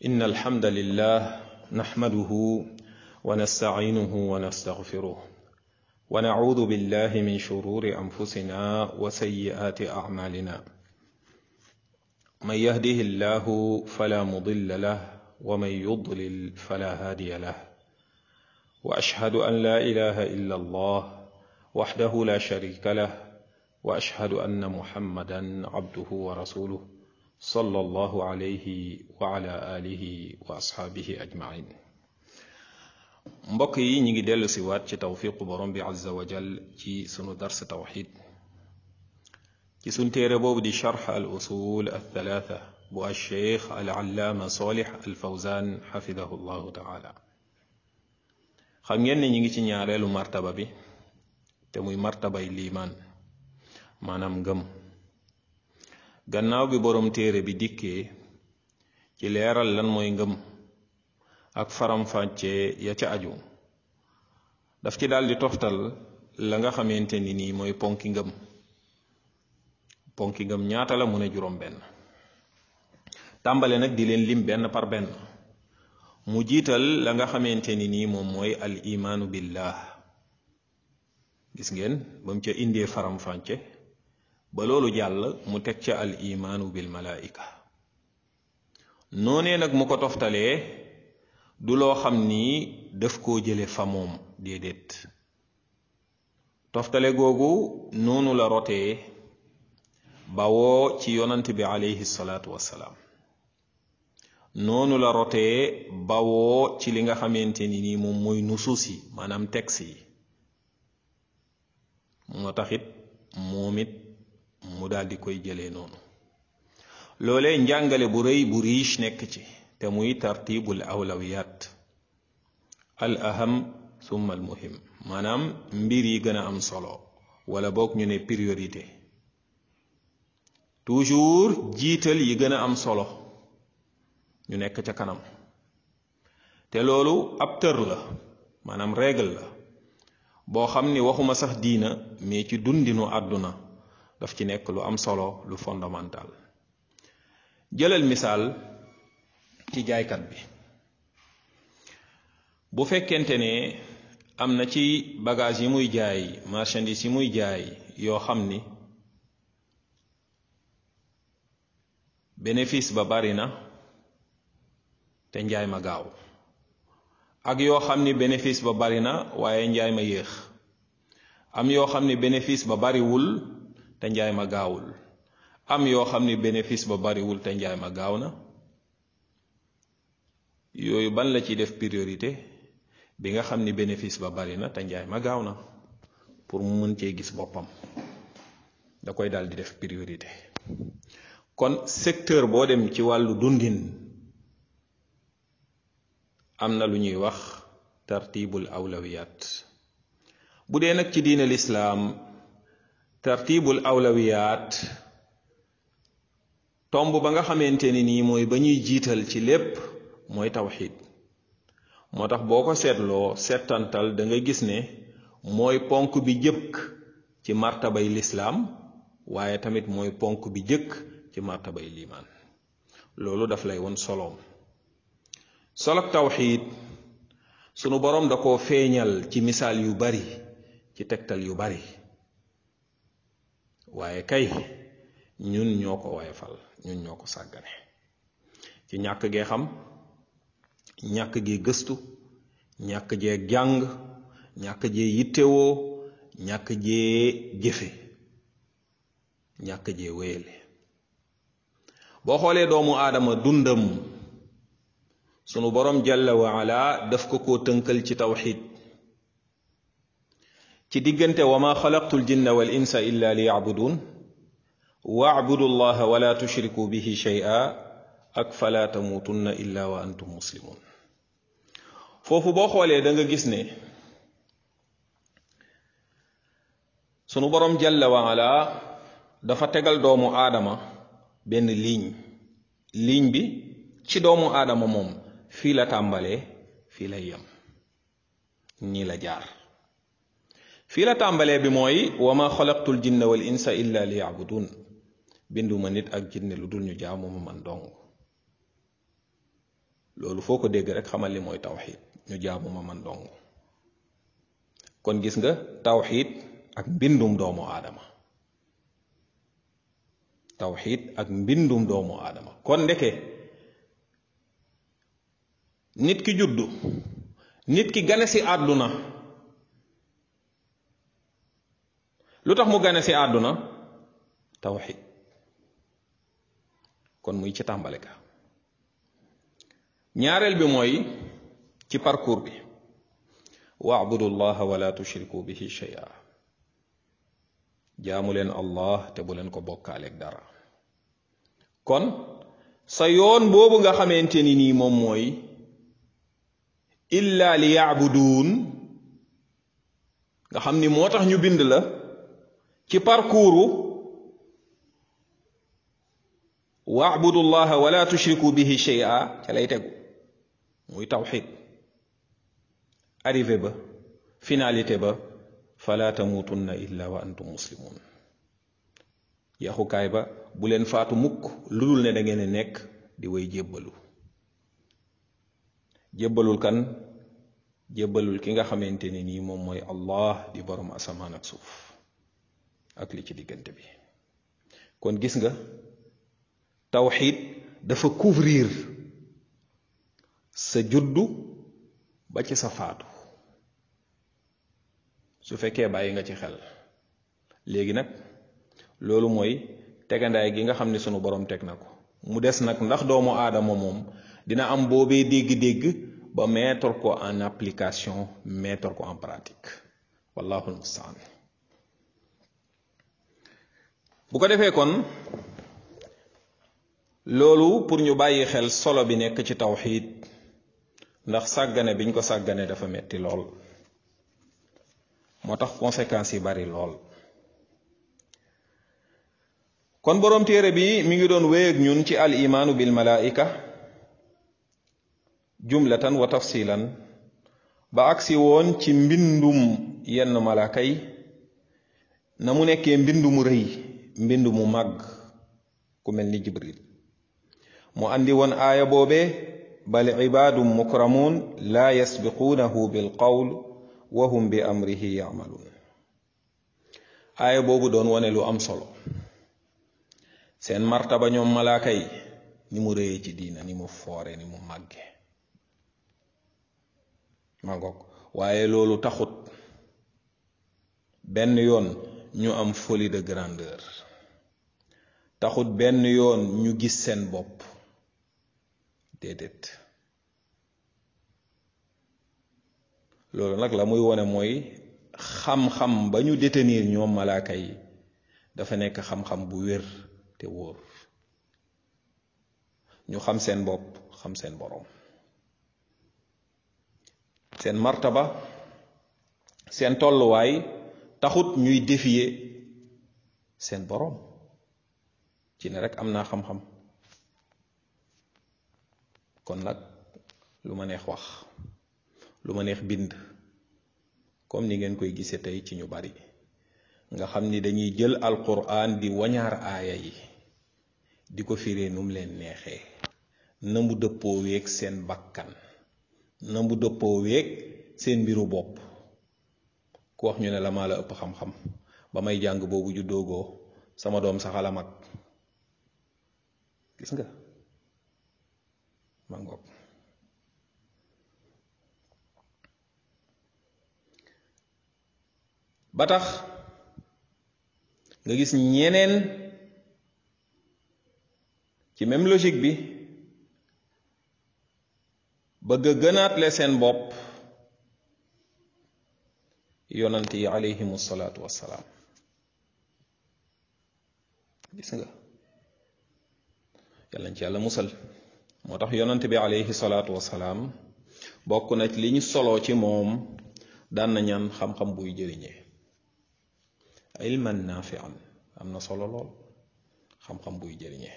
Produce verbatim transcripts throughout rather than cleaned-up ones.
إن الحمد لله نحمده ونستعينه ونستغفره ونعوذ بالله من شرور أنفسنا وسيئات أعمالنا من يهده الله فلا مضل له ومن يضلل فلا هادي له وأشهد أن لا إله إلا الله وحده لا شريك له وأشهد أن محمدا عبده ورسوله صلى الله عليه وعلى آله وأصحابه أجمعين mbokk yi ñi ngi dellu si waat ci tawfiqu borom bi azza wa jal ci sunu dars tawxid ci sun téere boobu di charx al usul al thalatha bu al cheikh al allaama solih al fawzan xafidahu llahu taala xam ngeen ne ñi ngi ci ñaareelu martaba bi te muy martabay liimaan maanaam ngëm gannaaw bi borom téere bi dikkee ci leeral lan mooy ngëm ak faram-fàccee ya ca aju daf ci daldi toftal la nga xamante ni nii mooy ponki ngëm ponki ngëm ñaata la mu ne juróom benn tàmbale nag di leen lim benn par benn mu jiital la nga xamante ni nii moom mooy al imaanu billah gis ngeen ba mu ca indee faram-fàcce ba loolu jàll mu teg ca al imaanu bil malaika noonee nag mu ko toftalee du loo xam ni daf koo jële fa moom déedéet toftale googu noonu la rotee bawoo ci yonant bi alayhi salaatu wassalaam noonu la rotee bawoo ci li nga xamante ni nii moom mooy nusuus yi maanaam texte yi moo taxit moom it mu daal di koy jëlee noonu loolee njàngale bu rëy bu riche nekk ci te muy tartibul awlawiyat al aham summa al muhim maanaam mbir yi gën a am solo wala boog ñu ne priorité toujours jiital yi gën a am solo ñu nekk ca kanam te loolu ab tër la maanaam règle la boo xam ni waxuma sax diina mais ci dundinu àdduna daf ci nekk lu am solo lu fondamental jëlal misaal ci jaaykat bi bu fekkente ne am na ci bagage yi muy jaay marchandise yi muy jaay yoo xam ni bénéfice ba bari na te njaay ma gaaw ak yoo xam ni bénéfice ba bari na waaye njaay ma yéex am yoo xam ni bénéfice ba bariwul te njaay ma gaawul am yoo xam ni bénéfice ba bariwul te njaay ma gaaw na yooyu ban la ci def priorité bi nga xam ni bénéfice ba bari na te njaay ma gaaw na pour mu mën cee gis boppam da koy daal di def priorité kon secteur boo dem ci wàllu dundin am na lu ñuy wax tartibul awlawiyat bu dee nag ci diine lislaam tartibul awlawiyat tomb ba nga xamante ni nii mooy ba ñuy jiital ci lépp mooy tawxid moo tax boo ko seetloo seetantal da nga gis ne mooy ponk bi jëkk ci martabay lislaam waaye tamit mooy ponk bi jëkk ci martabay liimaan loolu daf lay won soloom solok tawxid sunu boroom da koo feeñal ci misaal yu bari ci tegtal yu bari waaye kay ñun ñoo ko woyofal ñun ñoo ko sàggane ci ñàkk gee xam ñàkk gee gëstu ñàkk jee jàng ñàkk jee yittewoo ñàkk jee jëfe ñàkk jee wéyale boo xoolee doomu aadama dundam sunu boroom jalla wa ala daf ko koo tënkal ci tawxid ci diggante wa ma xalaqtul jinna wal insa illa li yacbudun wa'budu llaha wala tushriku bihi shay'a ak fala tamutunna illa wa antum muslimun foofu boo xoolee da nga gis ne sunu boroom jalla wa ala dafa tegal doomu aadama benn ligne ligne bi ci doomu aadama moom fii la tàmbalee fii lay yem nii la jaar fii la tàmbalee bi mooy wa ma xalaqtul jinna wal insa illa li ya'budun binduma nit ak jinne lu dul ñu jaamu ma man dong loolu foo ko dégg rek xamal li mooy tawxid ñu jaamu ma man dong. kon gis nga tawxid ak mbindum doomu aadama tawxid ak mbindum doomu aadama kon ndeke nit ki juddu nit ki gane si àdduna lu tax mu gane si àdduna tawxid kon muy ci tàmbale ka ñaareel bi mooy ci parcours bi wa'budu llaha wala tushriku bihi shay'a jaamu leen allah te bu leen ko bokkaaleeg dara kon sa yoon boobu nga xamante ni nii moom mooy illa li ya'buduun nga xam ni moo tax ñu bind la ci parcours wa'budu llaha wala tushriku bihi shay'a ca lay tegu muy tawxid arrivé ba finalité ba fala tamutunna illa wa antum muslimun yaxukaay ba bu leen faatu mukk lu dul ne da ngeen nekk di way jébbalu jébbalul kan jébbalul ki nga xamante ne nii moom mooy allah di borom asamaan ak suuf ak li ci diggante bi kon gis nga tawxid dafa couvrir sa juddu ba ci sa faatu su fekkee bàyyi nga ci xel léegi nag loolu mooy tegandaay gi nga xam ne sunu borom teg na ko mu des nag ndax doomu aadama moom dina am boobee dégg-dégg ba mettre ko en application mettre ko en pratique wallahu almustaan bu ko defee kon loolu pour ñu bàyyi xel solo bi nekk ci tawxiid ndax sàggane biñ ko sàggane dafa metti lool moo tax conséquences yi bari lool kon boroom téere bi mi ngi doon wéy ak ñun ci al imaanu bil malaika jumlatan wa tafsilan ba agsi woon ci mbindum yenn malaaka yi na mu nekkee mbind mu rëy mbind mu màgg ku mel ni jibril mu andi woon aaya boobee bal ibaadum mukramun la yasbiquunahu bil qawl wa hum bi amrihi ya'malun aaya boobu doon wone lu am solo seen martaba ñoom malaaka yi ni mu réyee ci diina ni mu foore ni mu màgge ma ngoog waaye loolu taxut benn yoon ñu am folie de grandeur taxut benn yoon ñu gis seen bopp déedéet loolu nag la muy wone mooy xam-xam ba ñu détenir ñoom malaaka yi dafa nekk xam-xam bu wér te wóor ñu xam seen bopp xam seen boroom seen martaba seen tolluwaay taxut ñuy défier seen boroom ci ne rek am naa xam-xam kon nag lu ma neex wax lu ma neex bind comme ni ngeen koy gisee tey ci ñu bari nga xam ni dañuy jël alquran di wañaar aaya yi di ko firee num leen neexee na mu dëppoo weeg seen bakkan na mu dëppoo weeg seen mbiru bopp ku wax ñu ne la maa la ëpp xam-xam ba may jàng boobu ju doogoo sama doom saxala mag gis nga ma ngoog ba tax nga gis ñeneen ci même logique bi bëgg a gënaatle seen bopp yonant yi alayhimu salaatu wassalaam gis nga yàlla nañ ci yàlla musal moo tax yonant bi alayhi salaatu wassalaam bokk na ci li ñu soloo ci moom daan na ñaan xam-xam buy jëriñee ilman nafi'an am na solo lool xam-xam buy jëriñee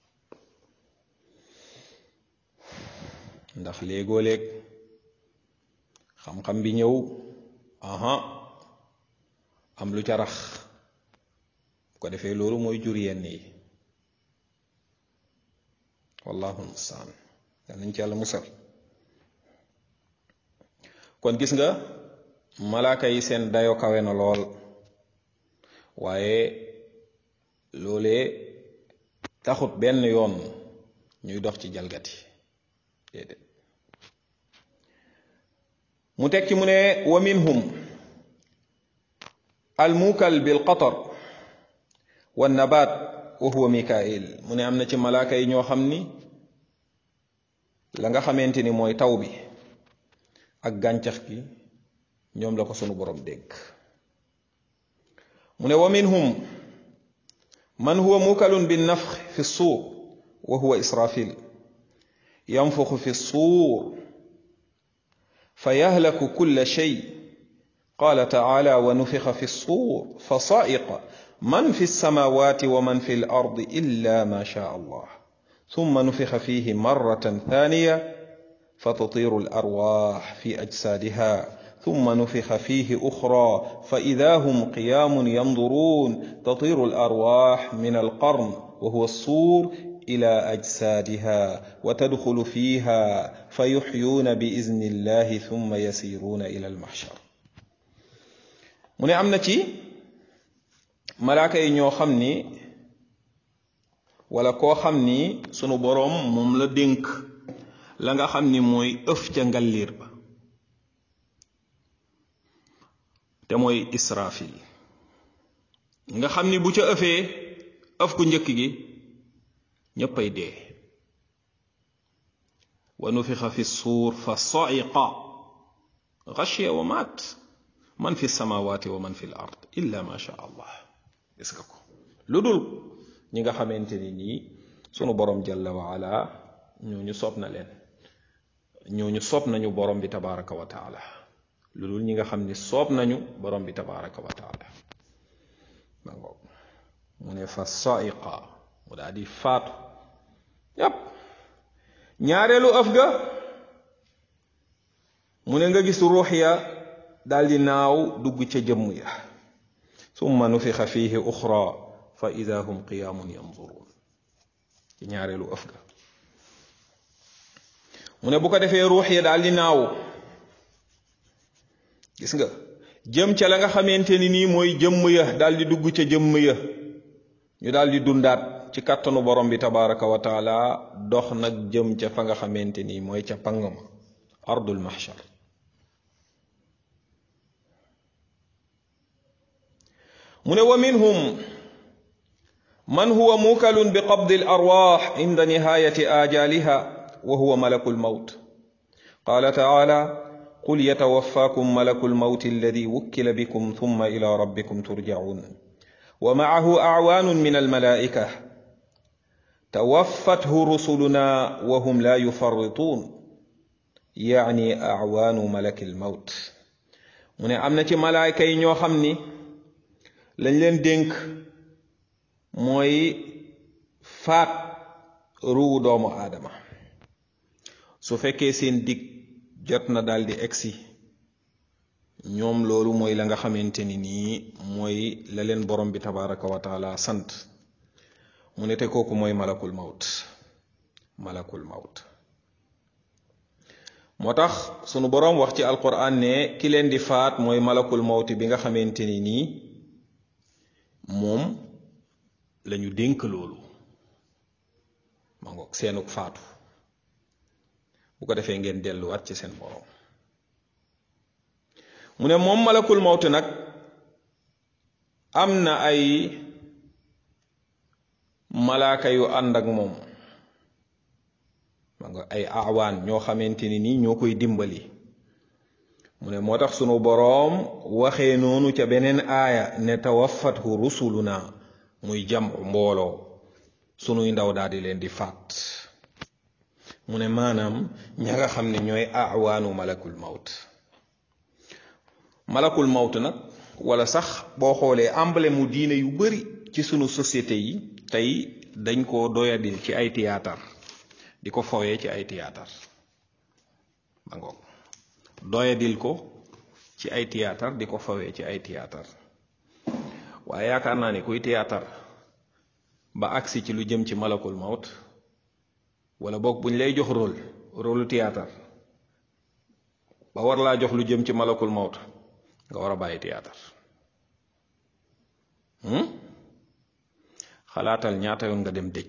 ndax léegoo léeg xam-xam bi ñëw aha am lu ca rax bu ko defee loolu mooy jur yenn yi wallahu mustaan nañ ci yàlla musal. kon gis nga malaaka yi seen dayo kawe na lool, waaye loolee taxut benn yoon ñuy dox ci jalgati déedéet. mu teg ci mu ne wa minhum almukal bil qatar wa nabat wa huwa mikail. mu ne am na ci malaaka yi ñoo xam ni la nga xamante ni mooy taw bi ak gàncax gi ñoom la ko sunu borom dégg. mu ne wa minhum man huwa mukalun bin nafx fi suur wa huwa israfil yanfuxu fi suur fa yahlaku kulla shay. qaala taala wa nufixa fi suur fa saiqa man fi lsamawati wa man fi lardi illa ma shaa allah summa nufixa fihi marratan thaniya فتطير الأرواح في أجسادها ثم نفخ فيه أخرى فإذا هم قيام ينظرون تطير الأرواح من القرن وهو الصور إلى أجسادها وتدخل فيها فيحيون بإذن الله ثم يسيرون إلى المحشر. من أمنتي ملاك ñoo xam ni wala koo xam ni sunu boroom moom la dénk la nga xam ni mooy ëf ca ngalliir ba te mooy israfil nga xam ni bu ca ëfee ëf ku njëkk gi ñéppay dee. wa nufixa fi suur fa saiqa ghashiya wa maat man fi samawati wa man fi l ard illa ma sha allah. gis nga ko lu dul ñi nga xamante ni nii sunu borom jalla wa ala ñooñu soob na leen ñooñu soob nañu borom bi tabaraka wa taala lu dul ñi nga xam ni soob nañu borom bi tabaraka wa taala. mu ne fa saiqa mu daal di faatu yàpp. ñaareelu ëf ga mu ne nga gis ruux ya daal di naaw dugg ca jëmm ya summa nufixa fihi uxra fa ida hum qiyaamun yanzurun ci ñaareelu ëf ga. mu ne bu ko defee ruux ya daal di naaw gis nga jëm ca la nga xamante ni nii mooy jëmm ya daal di dugg ca jëmm ya ñu daal di dundaat ci kàttanu borom bi tabaraka wa taala dox nag jëm ca fa nga xamante ni mooy ca pang ma ardul mahshar. mu ne wa minhum man huwa mukalun bi qabdi al arwaax inda nihayati ajaliha wa huwa malakul mawt. qaala taala qul yatawaffakum malakul mawti alladi wukkila bikum thumma ila rabbikum turjaun wa maahu acwaanun min almalaa'ika tawaffathu rusuluna wa hum la yufarrituun yaani acwaanu malakil mawt. mu ne am na ci malaayka yi ñoo xam ni lañ leen dénk mooy faat ruu doomu aadama su fekkee seen dig jot na daal di egsi ñoom loolu mooy la nga xamante ni nii mooy la leen borom bi tabaraka wa taala sant. mu ne te kooku mooy malakul mawt malakul mawt. moo tax sunu borom wax ci alquran ne ki leen di faat mooy malakul mawt bi nga xamante ni nii moom lañu dénk loolu ma ngoog seenuk faatu bu ko defee ngeen delluwaat ci seen borom. mu ne moom malakul mawt nag am na ay malaaka yu ànd ak moom ma nga ay aawaan ñoo xamante ni nii ñoo koy dimbali. mu ne moo tax sunu boroom waxee noonu ca beneen aaya ne tawaffathu rusuluna muy jam mbooloo sunuy ndaw daal di leen di faat. mu ne maanaam ña nga xam ne ñooy aawaanu malakul mawt. malakul mawt nag wala sax boo xoolee emblème mu diine yu bari ci sunu société yi tey dañ ko doyadil ci ay théâtre di ko fowee ci ay théâtre ba ngoog doyadil ko ci ay théâtre di ko fowee ci ay théâtre waaye yaakaar naa ne kuy théâtre ba agsi ci lu jëm ci malakul mawt wala boog buñ lay jox rôle rôle théâtre ba war laa jox lu jëm ci malakul mawt nga war a bàyyi théâtre xalaatal ñaata yoon nga dem dëj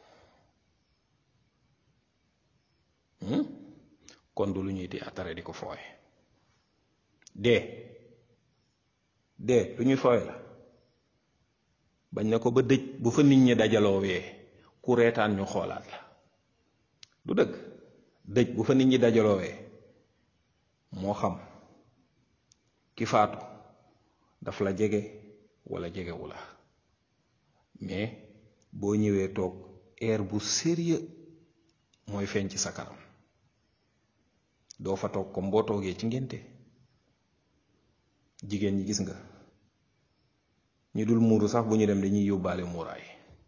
kon du lu ñuy théâtre di ko fooye dee dee lu ñuy fooye la bañ na ko ba dëj bu fa nit ñi dajaloowee ku reetaan ñu xoolaat la du dëgg dëj bu fa nit ñi dajaloowee moo xam ki faatu daf la jege wala jegewu la mais boo ñëwee toog air bu sérieux mooy feeñ ci sa kanam doo fa toog comme boo toogee ci ngénte jigéen ñi gis nga ñu dul muuru sax bu ñu dem dañuy yóbbaale muuraay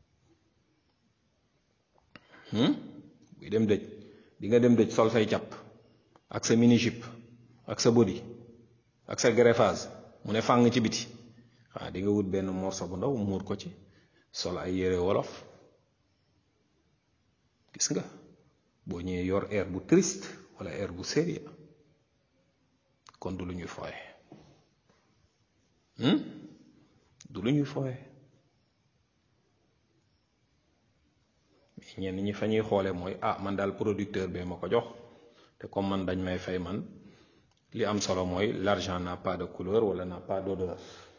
buy dem dëj di nga dem dëj sol say càpp ak sa mini jupe ak sa body ak sa greffage mu ne fàng ci biti xanaa di nga wut benn morceau bu ndaw muur ko ci sol ay yére wolof gis nga boo ñëwee yor air bu triste wala air bu sérieux kon du lu ñuy fooye du lu ñuy fooye mais ñenn ñi fa ñuy xoole mooy ah man daal producteur bee ma ko jox te comme man dañ may fay man li am solo mooy l'argent n'a pas de couleur wala n'a pas d'odeur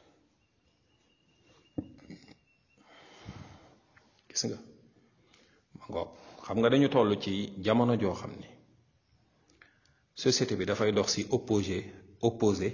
gis nga ma ngoog xam nga dañu toll ci jamono joo xam ni société bi dafay dox ci opposé opposé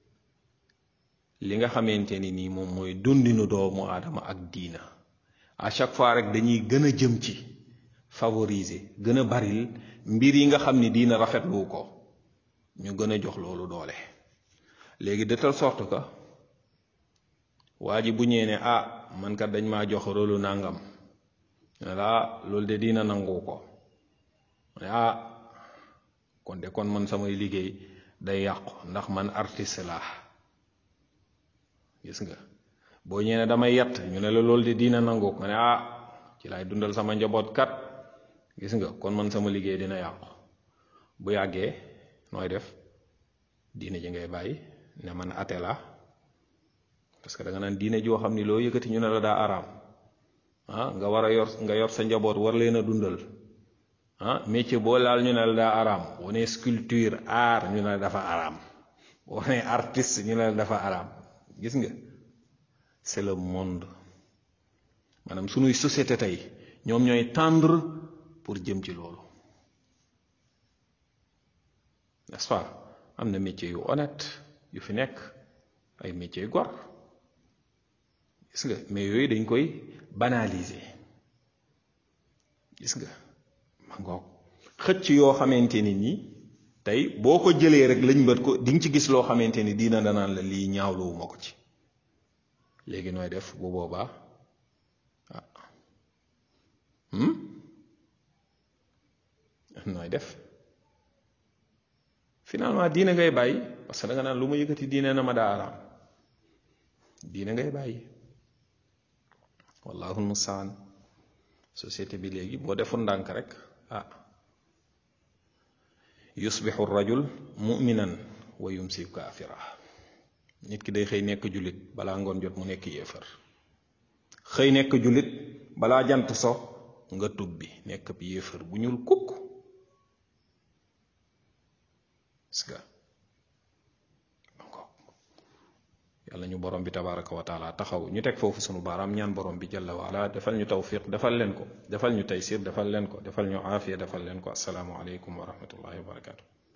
li nga xamante ni nii moom mooy dundinu doomu aadama ak diina à chaque fois rek dañuy gën a jëm ci favoriser gën a baril mbir yi nga xam ni diina rafetlu ko ñu gën a jox loolu doole léegi de telle sorte que waa ji bu ñëwee ne ah man kat dañ maa jox rôlu nangam ne la loolu de diina nangu ko ne ah kon de kon man samay liggéey day yàqu ndax man artiste laa gis nga boo ñëwee ne damay yett ñu ne la loolu de diina nangu ko ne ah ci laay dundal sama njaboot kat gis nga kon man sama liggéey dina yàqu bu yàggee nooy def diine ji ngay bàyyi ne man ate la parce que da nga naan diine joo xam ni loo yëkkati ñu ne la daa araam ah nga war a yor nga yor sa njaboot war leen a dundal ah métier boo laal ñu ne la daa araam wane sculpture art ñu ne la dafa araam wane artiste ñu ne la dafa araam gis nga c'est le monde maanaam sunuy société tey ñoom ñooy tendre pour jëm ci loolu n'est-ce pas am na métier yu honnête yu fi nekk ay métier yu gor gis nga mais yooyu dañ koy banaliser gis nga ma ngoog xëcc yoo xamante ni nii tey boo ko jëlee rek lañ bët ko di nga ci gis loo xamante ni diina danaan la lii ñaawluwuma ko ci léegi nooy def bu boobaa ah nooy def finalement diina ngay bàyyi parce que da nga naan lu ma yëkkati diina na ma daa araam diina ngay bàyyi wallahu mustaan société bi léegi boo defoon ndànk rek ah yusbixu rajul muminan wa yumsi kaafira nit ki day xëy nekk jullit balaa ngoon jot mu nekk yéefar xëy nekk jullit balaa jant so nga tubbi nekk bi yéefar bu ñuul kukk nga yàlla ñu borom bi tabaraka wa taala taxaw ñu teg foofu sunu baaraam ñaan borom bi jalla wa ala defal ñu tawfiq defal leen ko defal ñu taysir defal leen ko defal ñu aafiya defal leen ko assalaamu aleykum wa rahmatullahi wa barakatuh